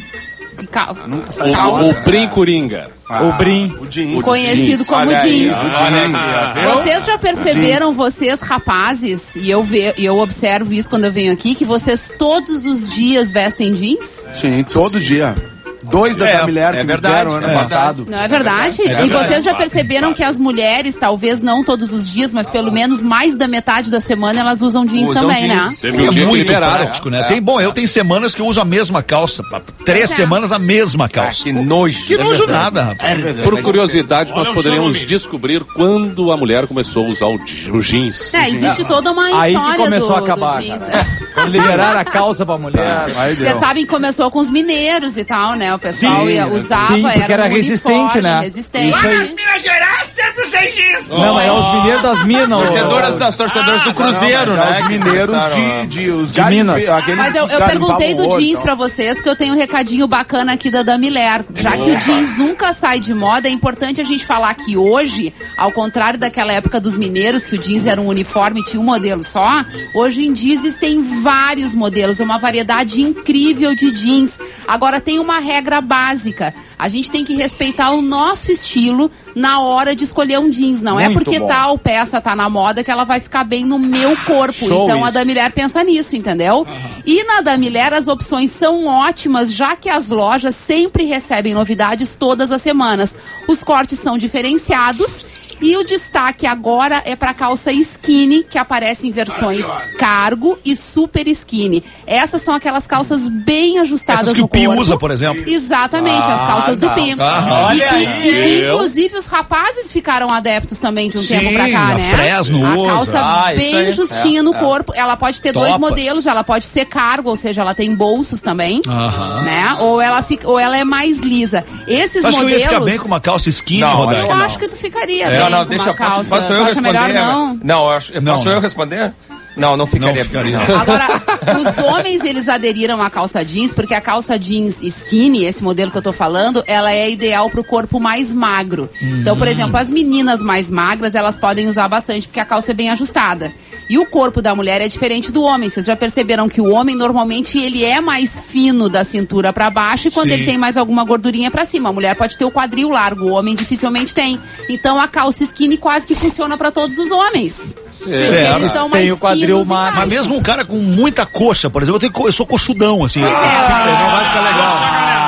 O Brim Coringa. O Brim. Conhecido como Olha aí, jeans. olha aí. Vocês já perceberam, vocês rapazes, e eu observo isso quando eu venho aqui, que vocês todos os dias vestem jeans? Sim, todo dia. 2 da mulher que me verdade, deram ano passado. Não é verdade? E vocês já perceberam que as mulheres, talvez não todos os dias, mas pelo menos mais da metade da semana, elas usam jeans também, né? Você viu o É dia que muito liberaram. prático, né? Eu tenho semanas que eu uso a mesma calça. 3 semanas a mesma calça. Que nojo. Que nojo nada, rapaz. Por curiosidade, nós poderíamos descobrir quando a mulher começou a usar o jeans. Existe toda uma Aí que história começou a do acabar, jeans. Quando liberaram a calça pra mulher. Aí deu. Vocês sabem que começou com os mineiros e tal, né? O pessoal usava, Sim, porque era um resistente, uniforme, né? Resistente. Isso aí. Minas Gerais sempre sem jeans. Não, é os mineiros das minas. Torcedoras do Cruzeiro, né? Os mineiros os de Minas. aqueles Mas eu que perguntei garimpavam do ouro, jeans então. pra vocês, porque eu tenho um recadinho bacana aqui da Damiler. Já que o jeans nunca sai de moda, é importante a gente falar que hoje, ao contrário daquela época dos mineiros, que o jeans era um uniforme e tinha um modelo só, hoje em dia existem vários modelos, uma variedade incrível de jeans. Agora tem uma regra básica. A gente tem que respeitar o nosso estilo na hora de escolher um jeans. Não é porque tal peça tá na moda que ela vai ficar bem no meu corpo. Show Então isso. a Damiler pensa nisso, entendeu? E na Damiler as opções são ótimas, já que as lojas sempre recebem novidades todas as semanas. Os cortes são diferenciados. E o destaque agora é para a calça skinny, que aparece em versões cargo e super skinny. Essas são aquelas calças bem ajustadas Essas que no o Pi corpo. usa, por exemplo. Exatamente, as calças do Pi. Olha E que, inclusive, os rapazes ficaram adeptos também de um Sim, tempo pra cá, a né? Fresno a usa. calça Isso bem aí. justinha no corpo. Ela pode ter dois Topas. modelos, ela pode ser cargo, ou seja, ela tem bolsos também, né? Ou ela é mais lisa. Esses Acho que eu modelos... ia ficar bem com uma calça skinny, Não, Rodaica. Eu acho que tu ficaria bem Não, com deixa uma eu. calça. Posso eu Tu acha responder? melhor não? Posso eu responder? Não ficaria. Não. Agora, os homens, eles aderiram à calça jeans, porque a calça jeans skinny, esse modelo que eu tô falando, ela é ideal pro corpo mais magro. Então, por exemplo, as meninas mais magras, elas podem usar bastante, porque a calça é bem ajustada. E o corpo da mulher é diferente do homem. Vocês já perceberam que o homem, normalmente, ele é mais fino da cintura pra baixo, e quando ele tem mais alguma gordurinha pra cima. A mulher pode ter o quadril largo, o homem dificilmente tem. Então, a calça skinny quase que funciona pra todos os homens. Porque eles são mais Tem o quadril finos magro. Mas mesmo um cara com muita coxa, por exemplo, eu sou coxudão, assim. Pois é. Não vai ficar legal. Vai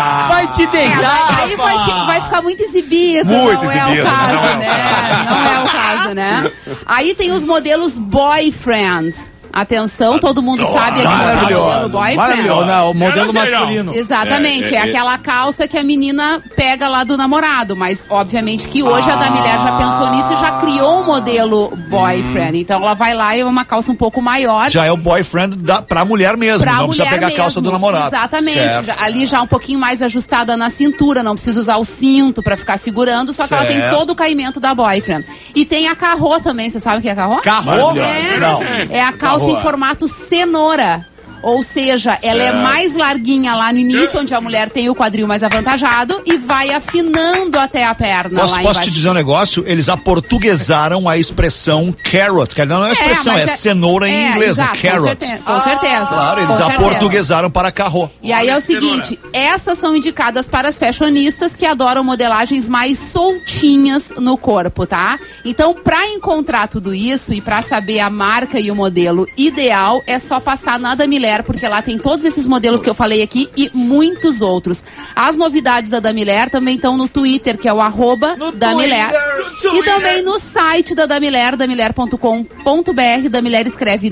vai te deitar, Aí vai ficar muito exibido. Muito não exibido, é o caso, não é o né? Não é o caso, né? Aí tem os modelos boyfriend. Atenção, todo mundo sabe aqui o modelo boyfriend. Maravilhoso. Não, o modelo masculino. Exatamente, é aquela calça que a menina pega lá do namorado, mas obviamente que hoje a da mulher já pensou nisso e já criou um modelo boyfriend. Então ela vai lá e é uma calça um pouco maior. Já é o boyfriend pra mulher mesmo, Pra não precisa mulher pegar a calça do mesmo, namorado. Exatamente. Certo. Ali já um pouquinho mais ajustada na cintura, não precisa usar o cinto pra ficar segurando, só que ela tem todo o caimento da boyfriend. E tem a carro também, você sabe o que é carro? Carro? É, Não. é a calça em formato cenoura. Ou seja, ela é mais larguinha lá no início, onde a mulher tem o quadril mais avantajado e vai afinando até a perna lá Posso embaixo. te dizer um negócio? Eles aportuguesaram a expressão carrot, que não é expressão, mas é cenoura em inglês, exato, né? Carrot. Com certeza. Claro, eles com certeza. aportuguesaram para carro. E aí é o seguinte, essas são indicadas para as fashionistas que adoram modelagens mais soltinhas no corpo, tá? Então, pra encontrar tudo isso e pra saber a marca e o modelo ideal, é só passar na Damiller, porque lá tem todos esses modelos que eu falei aqui e muitos outros. As novidades da Damiller também estão no Twitter, que é o @Damiller. E também no site da Damiller, damiller.com.br. Damiller escreve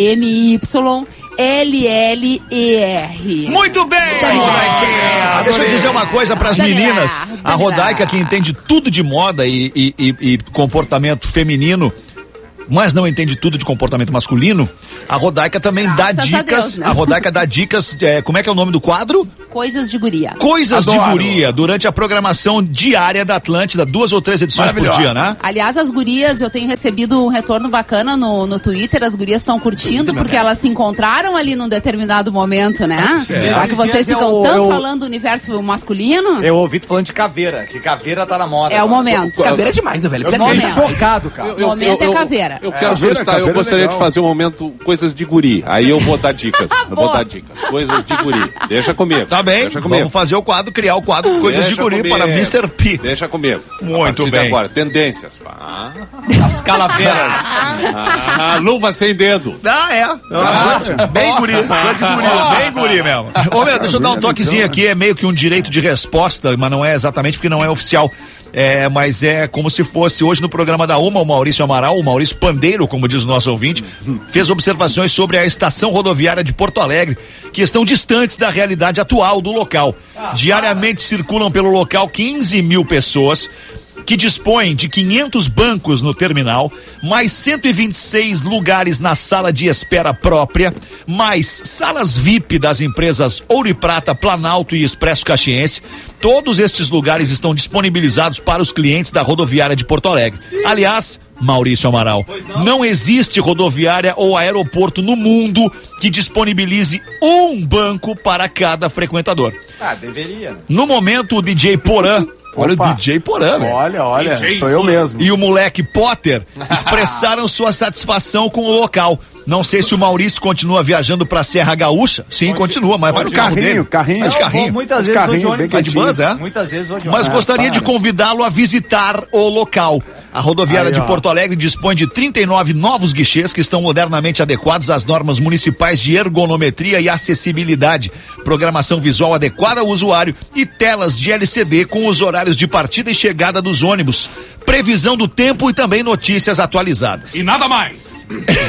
DAMYLLER. Muito bem! Deixa eu dizer uma coisa pras meninas. A Rodaica, que entende tudo de moda e comportamento feminino, mas não entende tudo de comportamento masculino, a Rodaica também dá Graças dicas. a Deus, né? A Rodaica dá dicas. Como é que é o nome do quadro? Coisas de guria. Coisas Adoro. de guria, durante a programação diária da Atlântida, 2 ou 3 edições por dia, né? Aliás, as gurias, eu tenho recebido um retorno bacana no Twitter, as gurias estão curtindo, porque elas se encontraram ali num determinado momento, né? Já que vocês ficam tanto falando do universo masculino, Eu ouvi tu falando de caveira, que caveira tá na moda. é o momento. Caveira é demais, velho. Eu Momento. fiquei chocado, cara. O momento é caveira. Eu quero Caveira, solicitar, eu caveira gostaria legal. de fazer um momento coisas de guri. Aí eu vou dar dicas. Eu vou Boa. dar dicas. Coisas de guri. Deixa comigo. Tá bem, Deixa comigo. vamos fazer o quadro, criar o quadro Coisas Deixa de Guri comigo. para Mr. P. Deixa comigo. Muito a partir bem. de agora, tendências. As calaveiras. Luva sem dedo. Bem guri, coisa de guri, bem guri mesmo. Ô, meu, deixa eu dar um toquezinho aqui, é meio que um direito de resposta, mas não é exatamente porque não é oficial. Mas é como se fosse hoje no programa da UMA, o Maurício Amaral, o Maurício Pandeiro, como diz o nosso ouvinte, fez observações sobre a estação rodoviária de Porto Alegre, que estão distantes da realidade atual do local. Diariamente circulam pelo local 15 mil pessoas, que dispõem de 500 bancos no terminal, mais 126 lugares na sala de espera própria, mais salas VIP das empresas Ouro e Prata, Planalto e Expresso Caxiense. Todos estes lugares estão disponibilizados para os clientes da rodoviária de Porto Alegre. Aliás, Maurício Amaral, não existe rodoviária ou aeroporto no mundo que disponibilize um banco para cada frequentador. Ah, deveria, né? No momento, o DJ Porã, olha Opa. o DJ Porã, velho. Olha, sou eu mesmo. E o moleque Potter expressaram sua satisfação com o local. Não sei se o Maurício continua viajando pra Serra Gaúcha. Sim, continua, mas vai no carro dele. Carrinho. Vai de carrinho. Muitas De vezes vou de carrinho, bem ônibus. Vai de bus, é? Muitas vezes vou de Mas ônibus. gostaria de convidá-lo a visitar o local. A rodoviária Aí, de ó. Porto Alegre dispõe de 39 novos guichês que estão modernamente adequados às normas municipais de ergonometria e acessibilidade, programação visual adequada ao usuário e telas de LCD com os horários de partida e chegada dos ônibus, previsão do tempo e também notícias atualizadas. E nada mais.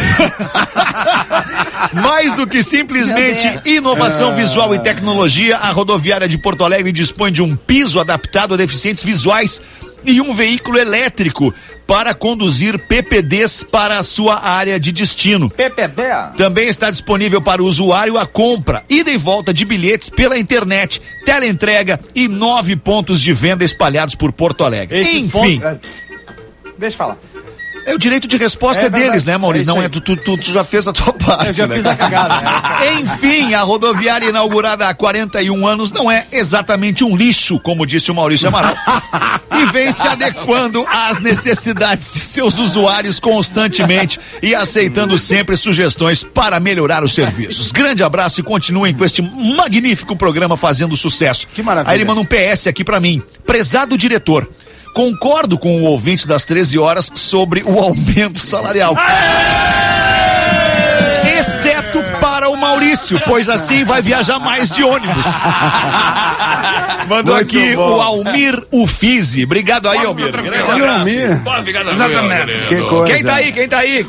Mais do que simplesmente Meu Deus. inovação visual e tecnologia, a rodoviária de Porto Alegre dispõe de um piso adaptado a deficientes visuais e um veículo elétrico para conduzir PPDs para a sua área de destino. PPB? Também está disponível para o usuário a compra, ida e volta de bilhetes pela internet, teleentrega e 9 pontos de venda espalhados por Porto Alegre. Esses Enfim, pontos- Deixa eu falar. o direito de resposta É é deles, verdade, né, Maurício? é isso Não aí. é tu já fez a tua parte. Eu já né, fiz a cara? cagada, né? Enfim, a rodoviária inaugurada há 41 anos não é exatamente um lixo, como disse o Maurício Amaral, e vem se adequando às necessidades de seus usuários constantemente e aceitando sempre sugestões para melhorar os serviços. Grande abraço e continuem com este magnífico programa fazendo sucesso. Que maravilha. Aí ele manda um PS aqui pra mim. Prezado diretor, concordo com o ouvinte das 13 horas sobre o aumento salarial. Exceto para o Maurício. fácil, pois assim vai viajar mais de ônibus. Mandou Muito aqui bom. o Almir Ufizzi. Obrigado aí, Almir. Grande abraço. Almir. Obrigado, Exatamente. Almir. Que coisa. Quem tá aí?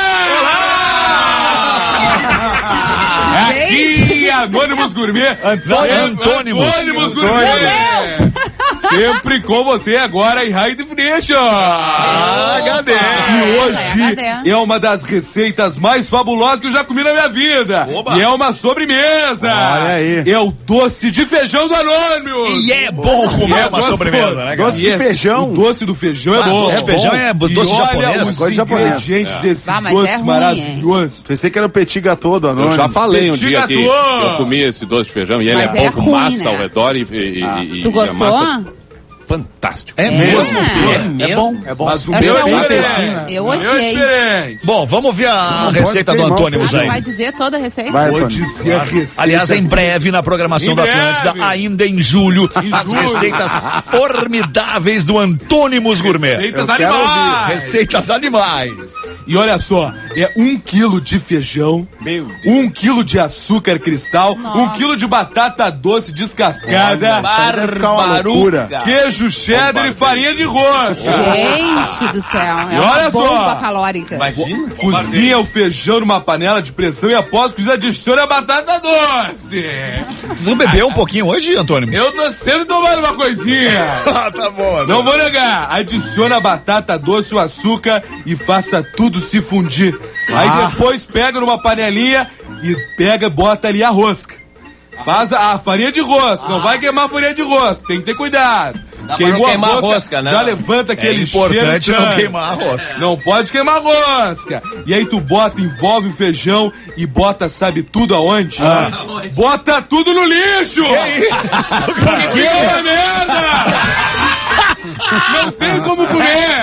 Aqui, Anônimos Gourmet. Antônimos. Anônimos Gourmet. Sempre com você agora em High Definition. HD. E hoje é uma das receitas mais fabulosas que eu já comi na minha vida. Oba. E é uma sobremesa. Olha aí. É o doce de feijão do Anônimos. E é bom comer uma sobremesa, né, cara? Doce de feijão. O doce do feijão é bom. doce de feijão é doce e olha japonês. os Coisa japonesa. ingredientes desse Ah, mas doce é ruim, maravilhoso. Pensei que era o petit gâteau do Eu Anônimo. já falei um dia que Gâteau. eu comi esse doce de feijão e ele Mas é bom é com ruim, massa né? ao redor e Tu a gostou? massa fantástico. É mesmo? É bom, é bom. Mas o Acho meu que é é um diferente. Eu O meu é odiei. diferente. Bom, vamos ver a não receita pode do queimar o Antônimos Ah, aí. vai dizer toda a receita? Vai, Vou Antônio. dizer a receita. Aliás, em breve na programação Em da breve. Atlântida, ainda em julho, as julho. receitas formidáveis do Antônimos Gourmet. Receitas Eu quero animais. Receitas animais. E olha só, é 1 quilo de feijão, 1 quilo de açúcar cristal, 1 quilo de batata doce descascada, Deve ficar uma loucura. queijo cheddar e farinha de rosca. Gente do céu, E é olha uma só. bomba calórica. Imagina. Cozinha o feijão numa panela de pressão e após cozinhar adicione a batata doce. Tu bebeu um pouquinho hoje, Antônimos? Eu tô sempre tomando uma coisinha. Ah, tá bom. Não vou negar. Adiciona a batata doce, o açúcar e faça tudo se fundir. Aí depois pega numa panelinha e bota ali a rosca. Faz a farinha de rosca. Não vai queimar a farinha de rosca. Tem que ter cuidado. Dá pra não queimar a rosca, né? Já levanta aquele Importante cheiro. não sangue. queimar a rosca. Não pode queimar a rosca. E aí tu envolve o feijão e bota, sabe tudo aonde? Bota tudo no lixo! Que é uma merda! Não tem como comer!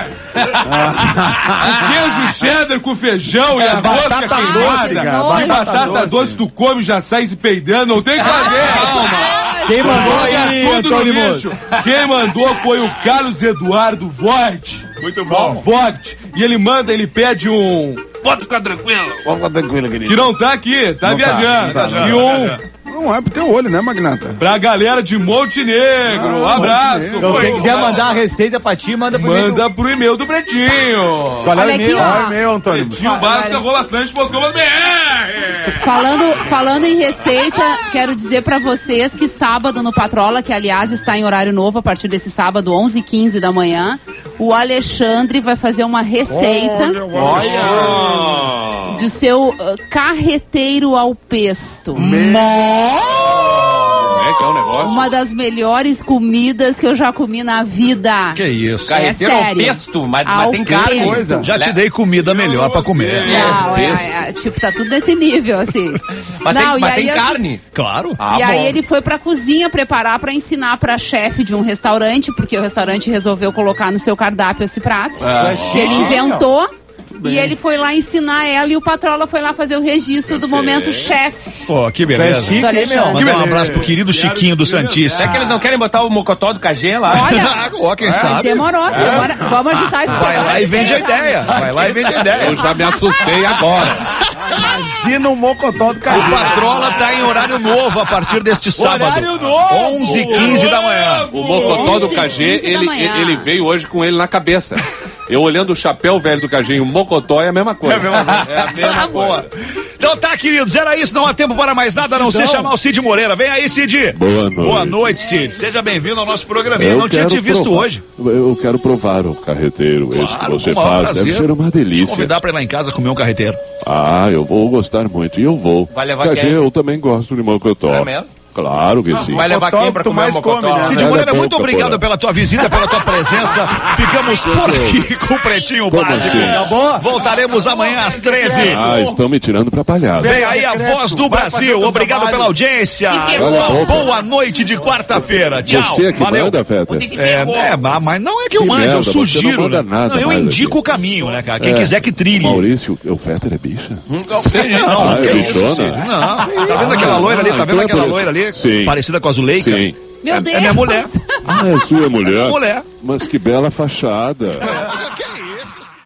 O queijo cheddar com feijão e a rosca batata doce, queimada. cara, E batata doce tu come, já sai se peidando, não tem o que fazer! Quem mandou aí, Joga tudo no Antônimo? lixo. Quem mandou foi o Carlos Eduardo Vogt. Muito bom. Vogt. E ele pede um... Pode ficar tranquilo. Vamos ficar tranquilo, querido. Que não tá aqui, tá Não tá, viajando. não tá, não E tá, um... Não é pro teu olho, né, Magnata? Pra galera de Montenegro. Um abraço. Montenegro. Então, quem quiser mandar a receita pra ti, manda pro e-mail. Manda pro e-mail do Pretinho. Qual é o Olha aqui, e-mail? ó. Ai, meu, Antônio. Pretinho Falando em receita, quero dizer pra vocês que sábado no Patrola, que aliás está em horário novo a partir desse sábado, 11h15 da manhã, o Alexandre vai fazer uma receita de seu carreteiro ao pesto. Como é que é o negócio? Uma das melhores comidas que eu já comi na vida. Que isso. Carreteiro É ao sério. pesto, mas Ao tem carne. pesto. Coisa. Já te dei comida melhor pra comer. Não, tipo, tá tudo nesse nível, assim. Mas Não, tem, e mas aí tem eu- carne. Claro. Ah, e aí bom. ele foi pra cozinha preparar pra ensinar pra chefe de um restaurante, porque o restaurante resolveu colocar no seu cardápio esse prato. Que ele inventou. E ele foi lá ensinar ela e o Patrola foi lá fazer o registro do momento chefe Pô, que É beleza. chique, do hein, meu? Alexandre. Mandar um abraço pro querido Chiquinho do Santíssimo. É que eles não querem botar o mocotó do KG lá? Olha, Ó, quem sabe. demorou. Agora, vamos agitar isso. Vai lá e vende a ideia. Vai lá e vende a ideia. Eu já me assustei agora. Imagina o mocotó do O caju. Patrola tá em horário novo a partir deste sábado. Horário novo! 11h15 da manhã. O mocotó do 11h15 KG, da ele manhã. veio hoje com ele na cabeça. Eu olhando o chapéu velho do KG e o mocotó é a mesma coisa. É a mesma coisa. Então tá, queridos, era isso. Não há tempo para mais nada, a não ser chamar o Cid Moreira. Vem aí, Cid. Boa noite. Boa noite, Cid. Seja bem-vindo ao nosso programinha. Não tinha te visto hoje. Eu quero provar o carreteiro, esse que você com o maior faz. Deve prazer. ser uma delícia. Convidar pra ir lá em casa comer um carreteiro. Ah, eu vou gostar muito e eu vou. Vai levar KG, quem? eu também gosto de mocotó. É mesmo? Claro que sim. Vai levar Mocotó quem pra tu comer mais o mocotó? come, né? Cid Ela Moreira, é muito pouca, obrigado porra. pela tua visita, pela tua presença. Ficamos por aqui com o Pretinho Como Básico. assim? Acabou? Voltaremos amanhã às 13. Ah, estão me tirando pra palhaço. Vem aí a voz do Vai fazer Brasil. o teu Obrigado trabalho. pela audiência. Cala a boca. Boa noite de quarta-feira. Tchau. Você é que Valeu. manda, Feta. Mas não é que eu Que mando, eu merda, você sugiro. não manda né? nada Não, eu mais indico aqui. o caminho, né, cara? Quem quiser que trilhe. Maurício, o Fetter é bicha? Não, Ah, que é isso, bichona? Cid? Não. Tá vendo aquela loira ali? Tá vendo então é aquela por isso. loira ali? Sim. Parecida com a Zuleika? Sim. Meu Deus. É minha mulher. Ah, é sua mulher? Mulher. Mas que bela fachada.